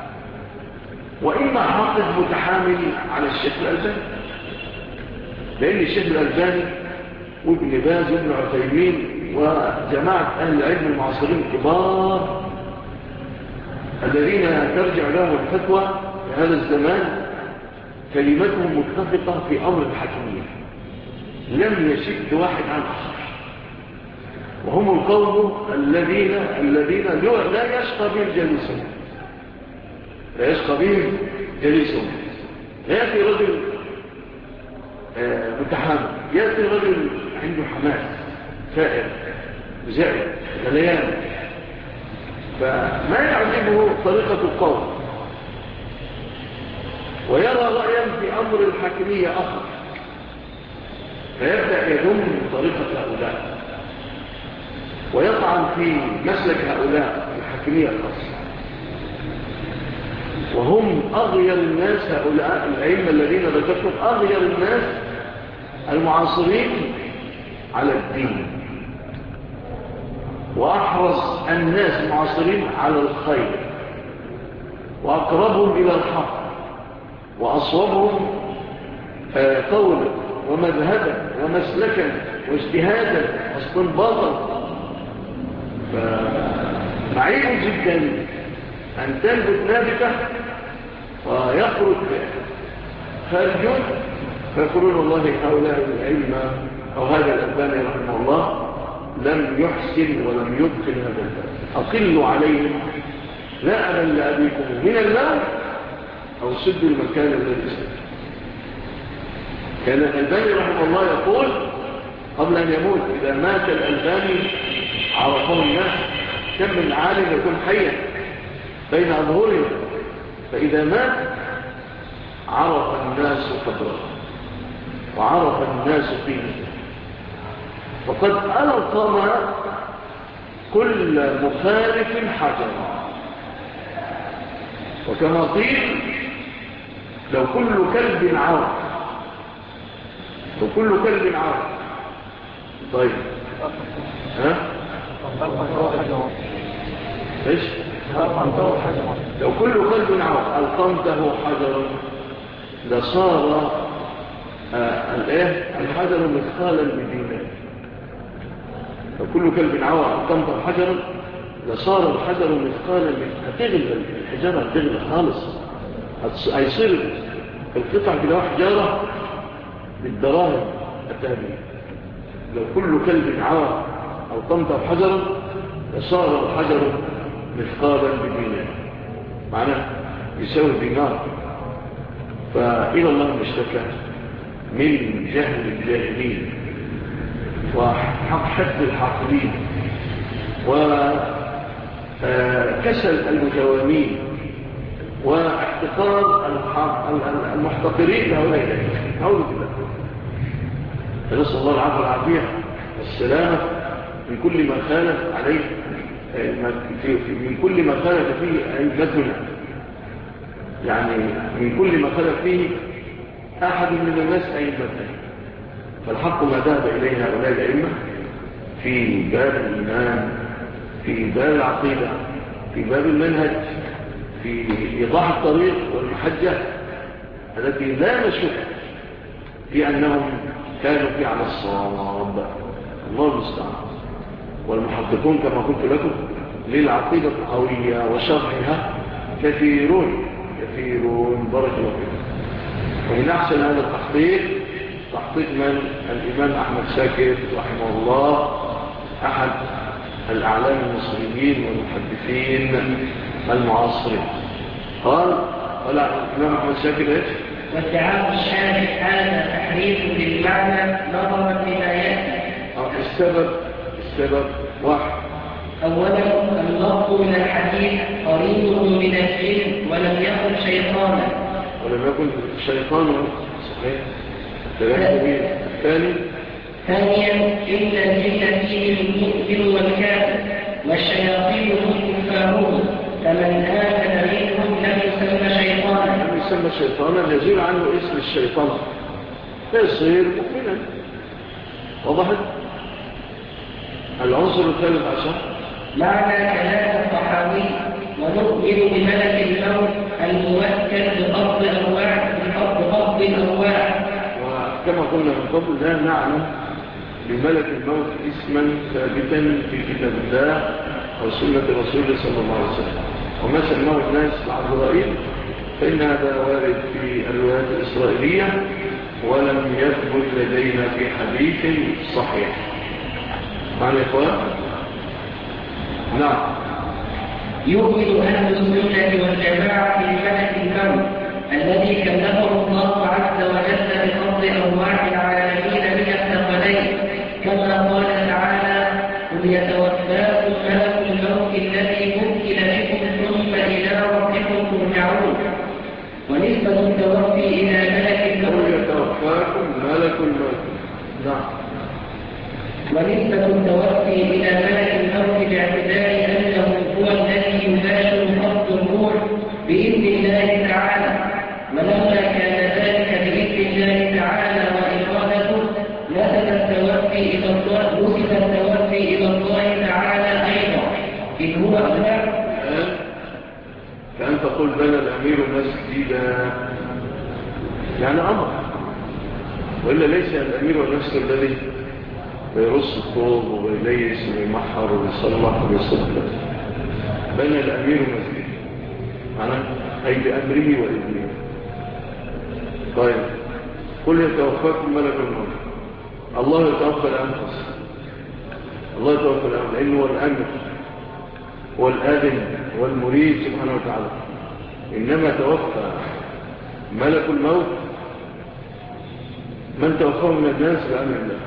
وإما حاقد متحامل على الشيخ الألباني، لأن الشيخ الألباني وابن باز وابن عثيمين وجماعة أهل العلم المعاصرين الكبار الذين ترجع لهم الفتوى في هذا الزمان كلمتهم متفقة في أمر الحاكمية، لم يشد واحد عن آخر، وهم القوم الذين لا يشقى بهم جليسهم، لا يشقى بهم جليسهم. يأتي رجل متحامل، يأتي رجل عنده حماس سائر زائد غليان، فما يعجبه طريقة القول ويرى رأيا في أمر الحاكمية آخر، فيبدأ يذم طريقة هؤلاء ويطعن في مسلك هؤلاء الحاكمية الخاصة، وهم أغير الناس. هؤلاء الأئمة الذين ذكرتهم أغير الناس المعاصرين على الدين، وأحرص الناس المعاصرين على الخير، وأقربهم إلى الحق، وأصوبهم قولا ومذهبا ومسلكا واجتهادا واستنباطا. فمعيب جدا أن تنبت نابتة ويخرج خارجون فيقولون والله هؤلاء الأئمة أو هذا الألباني رحمه الله لم يحسن ولم يتقن هذا الباب، أقلوا عليهم لا أمل لأبيكم من المال أو سدوا المكان الذي سدوا. كان الألباني رحمه الله يقول قبل أن يموت إذا مات الألباني عرفه الناس، كم من عالم يكون حيا بين أظهرهم، فإذا مات عرف الناس قدره وعرف الناس قيمته، وقد ألقم كل مخالف حجرا. وكما قيل لو كل كلب عرف، لو كل كلب عرف، طيب ها ايش لو كل كلب عرف ألقمته حجرا لصار الحجر مثقالا بدينار. لو كل كلب عرف ألقمته حجرا لصار الحجر مثقالا هتغلى الحجارة، هتغلى خالص، هيصير القطع كده حجارة بالدراهم الذهبية. لو كل كلب عرف ألقمته حجرا لصار الحجر مثقالا بدينار، معناه يساوي دينار. فإلى الله نشتكى من جهل الجاهلين وحقد الحاقدين وكسل المتوامين واحتقار المحتقرين لهؤلاء. أعوذ بالله، فنسأل الله العافية والعافية والسلامة من كل ما خالف عليه، من كل ما خالف فيه أئمتنا، يعني من كل ما خالف فيه أحد من الناس أئمتنا. فالحق ما ذهب إليه هؤلاء الأئمة في باب الإيمان، في باب العقيدة، في باب المنهج، في إيضاح الطريق والمحجة التي لا نشك في أنهم كانوا في على الصواب. الله المستعان. والمحققون كما قلت لكم للعقيدة القوية وشرحها كثيرون بارك الله فيكم. ومن أحسن هذا التحقيق تحقيق من الإمام أحمد شاكر رحمه الله، أحد الأعلام المصريين والمحدثين المعاصرين. قال الإمام أحمد شاكر إيش؟ وادعاء الشارع هذا تحريف للمعنى نظرا لما يأتي. السبب واحد. أولا اللفظ من الحديث قريب من الجن ولم يكن شيطانا. صحيح. ثانيا إن الجن فيه المؤمن والكافر والشياطين هم كفارون، فمن آمن منهم لم يسمى شيطانا. يزيل عنه اسم الشيطان فيصير مؤمنا. وضحت. العنصر الثالث عشر معنى كلام الصحابي ونؤمن بملك الموت الموكل بقبض الأرواح. وكما قلنا من قبل لا نعلم لملك الموت اسما ثابتا في كتاب الله أو سنة رسوله صلى الله عليه وسلم. وما سماه الناس العزرائيل فإن هذا وارد في الروايات الإسرائيلية ولم يثبت لدينا في حديث صحيح. معنى إخوان؟ نعم. يؤمن أهل السنة والجماعة بملك الموت الذي كلفه الله عز وجل بقبض أرواح العالمين من الثقلين، كما قال تعالى: قل يتوفاكم ملك الموت الذي وكل بكم ثم إلى ربكم ترجعون. ونسبة التوفي إلى ملك الموت يتوفاكم ملك الموت. نعم. ونسبة التوفي إلى ملك الموت باعتبار أنه هو الذي يباشر قبض الروح بإذن الله تعالى، ولما كان ذلك بإذن الله تعالى وإرادته نسب التوفي إلى الله تعالى أيضا، إذ هو أمر. كأن تقول بنى الأمير مسجدا، يعني أمر، وإلا ليس الأمير نفسه الذي ويرص الطوب ويليس ويمحر ويصلح ويصدق. بنى الأمير مسجد معناه أي بأمره وإذنه. طيب قل يتوفاكم ملك الموت. الله يتوفى الأنفس، الله يتوفى الأنفس لأنه هو الأمر والآذن والمريد سبحانه وتعالى. إنما توفى ملك الموت من توفاه من الناس بأمر الله.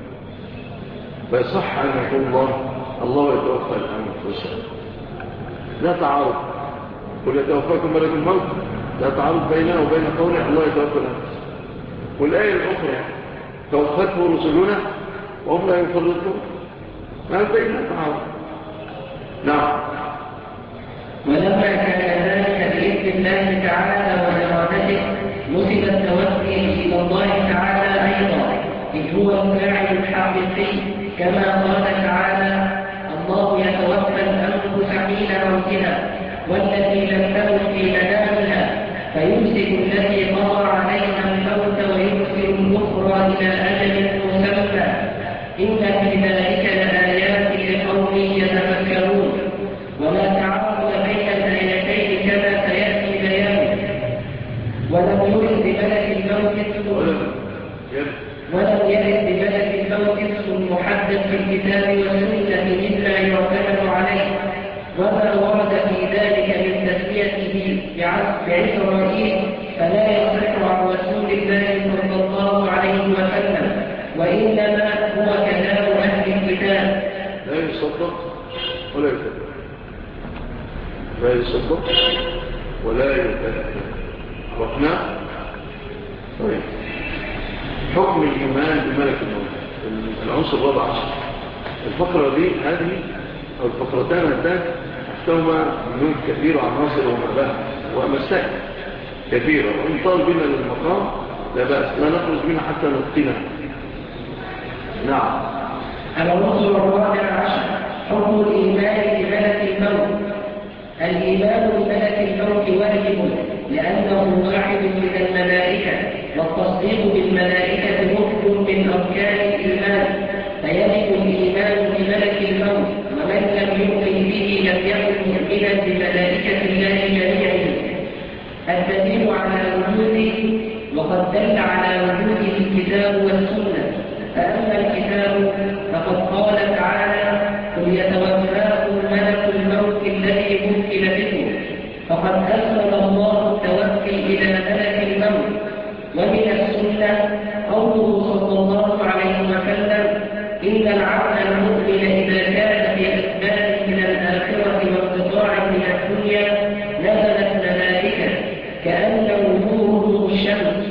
فيصح أن يقول الله يتوفى الأنفس، لا تعارض. قل يتوفاكم ملك الموت، لا تعارض بينه وبين قوله الله يتوفى الأنفس. والآية الأخرى توفته رسلنا وهم لا يفرطون، ما بين تعارض. نعم. ولما كان ذلك بإذن الله تعالى وإرادته نسب التوكل إلى الله تعالى أيضا، إذ هو الفاعل الحقيقي، كما قال تعالى: الله يتوفى الأنفس حين موتها والتي لم تمت في منامها فيمسك التي قضى عليها الموت ويرسل الأخرى إلى أجل مسمى، إن في ذلك لآيات لقوم يتفكرون. ولا تعارض بين الآيتين كما سيأتي بيانه. ولم يرد بملك الموت اسم محدد في الكتاب والسنة مما يعتمد عليه، وما ورد في ذلك من تسميته بعزرائيل فلا يصح عن رسول الله صلى الله عليه وسلم، وإنما هو كلام أهل الكتاب. لا يصدق ولا يكذب، لا يصدق ولا يكذب. عرفنا؟ طيب، حكم الإيمان بملك الموت، العنصر الرابع عشر. الفقرة دي هذه أو الفقرتان هاتان تحتهما بنود كثيرة عناصر ومباحث ومسائل كثيرة، وإن طال بنا للمقام لا بأس، لا نخرج منها حتى نتقنها. نعم. العنصر الرابع عشر حكم الإيمان بملك الموت. الإيمان بملك الموت واجب لأنه واحد من الملائكة، والتصديق بالملائكة ركن من أركان الإيمان، فيجب الإيمان بملك الموت، ومن لم يؤمن به لم يكن مؤمنا بملائكة الله جميعا. الدليل على وجوده، وقد دل على وجوده الكتاب والسنة. فأما الكتاب فقد قال تعالى: قل يتوفاكم ملك الموت الذي وكل بكم، فقد أسلم الله التوكل إلى ملك الموت. ومن السنة قوله صلى الله عليه وسلم: إن العبد المؤمن إذا كان في أسباب من الآخرة وانقطاع من الدنيا نزلت ملائكة كأن وجوههم الشمس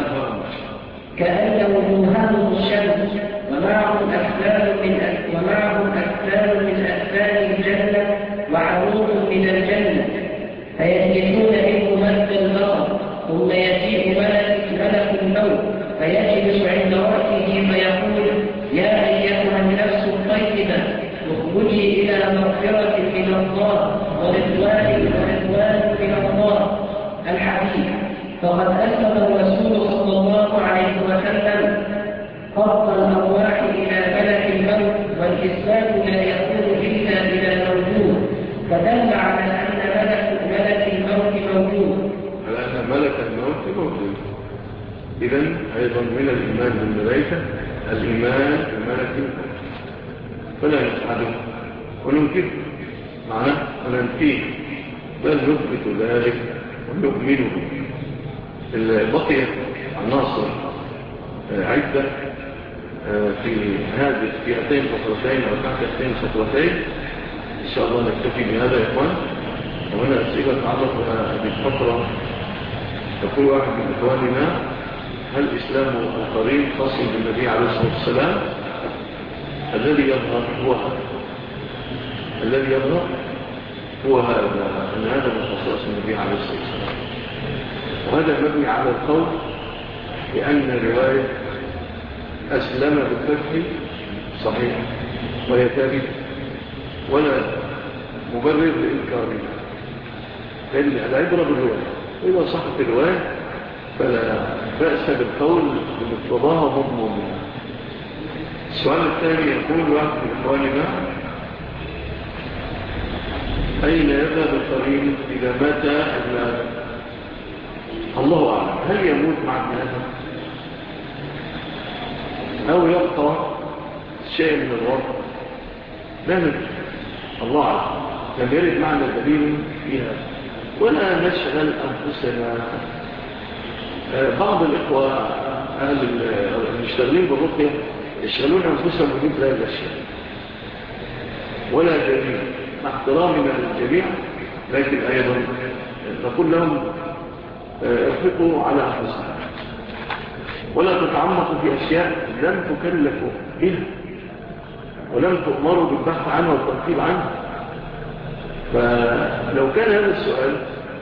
ومعهم أكفان من أكفان الجنة وعروض من الجنة، فيجلسون منه مد البصر، ثم يجيء ملك الموت فيجلس عند رأسه فيقول: يا أيتها النفس الطيبة اخرجي إلى مغفرة من الله ورضوان من الله. الحديث. فقد أسلم الرسول صلى الله عليه وسلم قبض الأرواح إلى ملك الموت، والإسلام لا يكون إلا إلى موجود، فدل على أن ملك الموت موجود. على أن ملك الموت موجود. إذن أيضا من الإيمان بالملائكة الإيمان بملك الموت، فلا نجحده وننكره معناه وننفيه، بل نثبت ذلك ونؤمنه. بقيت عناصر عدة في هذه الفئتين فقرتين أو فئتين سطرتين. إن شاء الله نكتفي بهذا يا إخوان. وهنا أسئلة تعرض هذه الفقرة. يقول واحد من إخواننا: هل إسلام الآخرين خاص بالنبي عليه الصلاة والسلام؟ الذي يظهر هو هذا، أن هذا من خصائص النبي عليه الصلاة والسلام، وهذا مبني على القول بأن رواية أسلم بالفتح صحيح وهي ثابتة ولا مبرر لإنكارها، لأن العبرة بالرواية، وإذا صحت الرواية فلا بأس بالقول بمقتضاها مضمونها. السؤال الثاني يقول واحد من إخواننا: أين يذهب القرين إذا مات ابن آدم؟ الله أعلم. هل يموت مع ابن آدم؟ أو يبقى شيء من الوقت لا ندري، الله أعلم، لم يرد معنى دليل فيها ولا نشغل أنفسنا. بعض الإخوة أهل المشتغلين بالرقية يشغلون أنفسهم بمثل هذه الأشياء ولا دليل، مع احترامنا للجميع، لكن أيضا نقول لهم ارفقوا على أنفسهم ولا تتعمقوا في أشياء لم تكلفوا بها ولم تؤمروا بالبحث عنها والتنقيب عنها. فلو كان هذا السؤال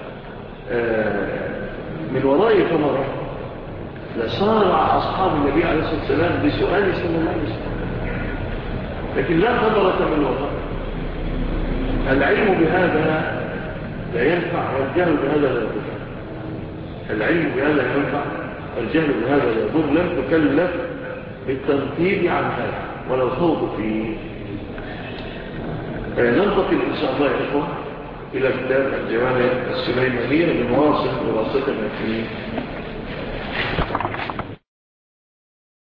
من وراء ثمرة لصارع أصحاب النبي عليه الصلاة والسلام بسؤال صلى الله عليه وسلم، لكن لا ثمرة من وراء. العلم بهذا لا ينفع والجهل بهذا لا يضر. العلم بهذا لا ينفع والجهل بهذا لا يضر. لم تكلف بالتنقيب عن هذا ولا الخوض فيه. ننتقل إن شاء الله يا إخوة إلى كتاب الجوامع السليمانية لنواصل دراستنا فيه.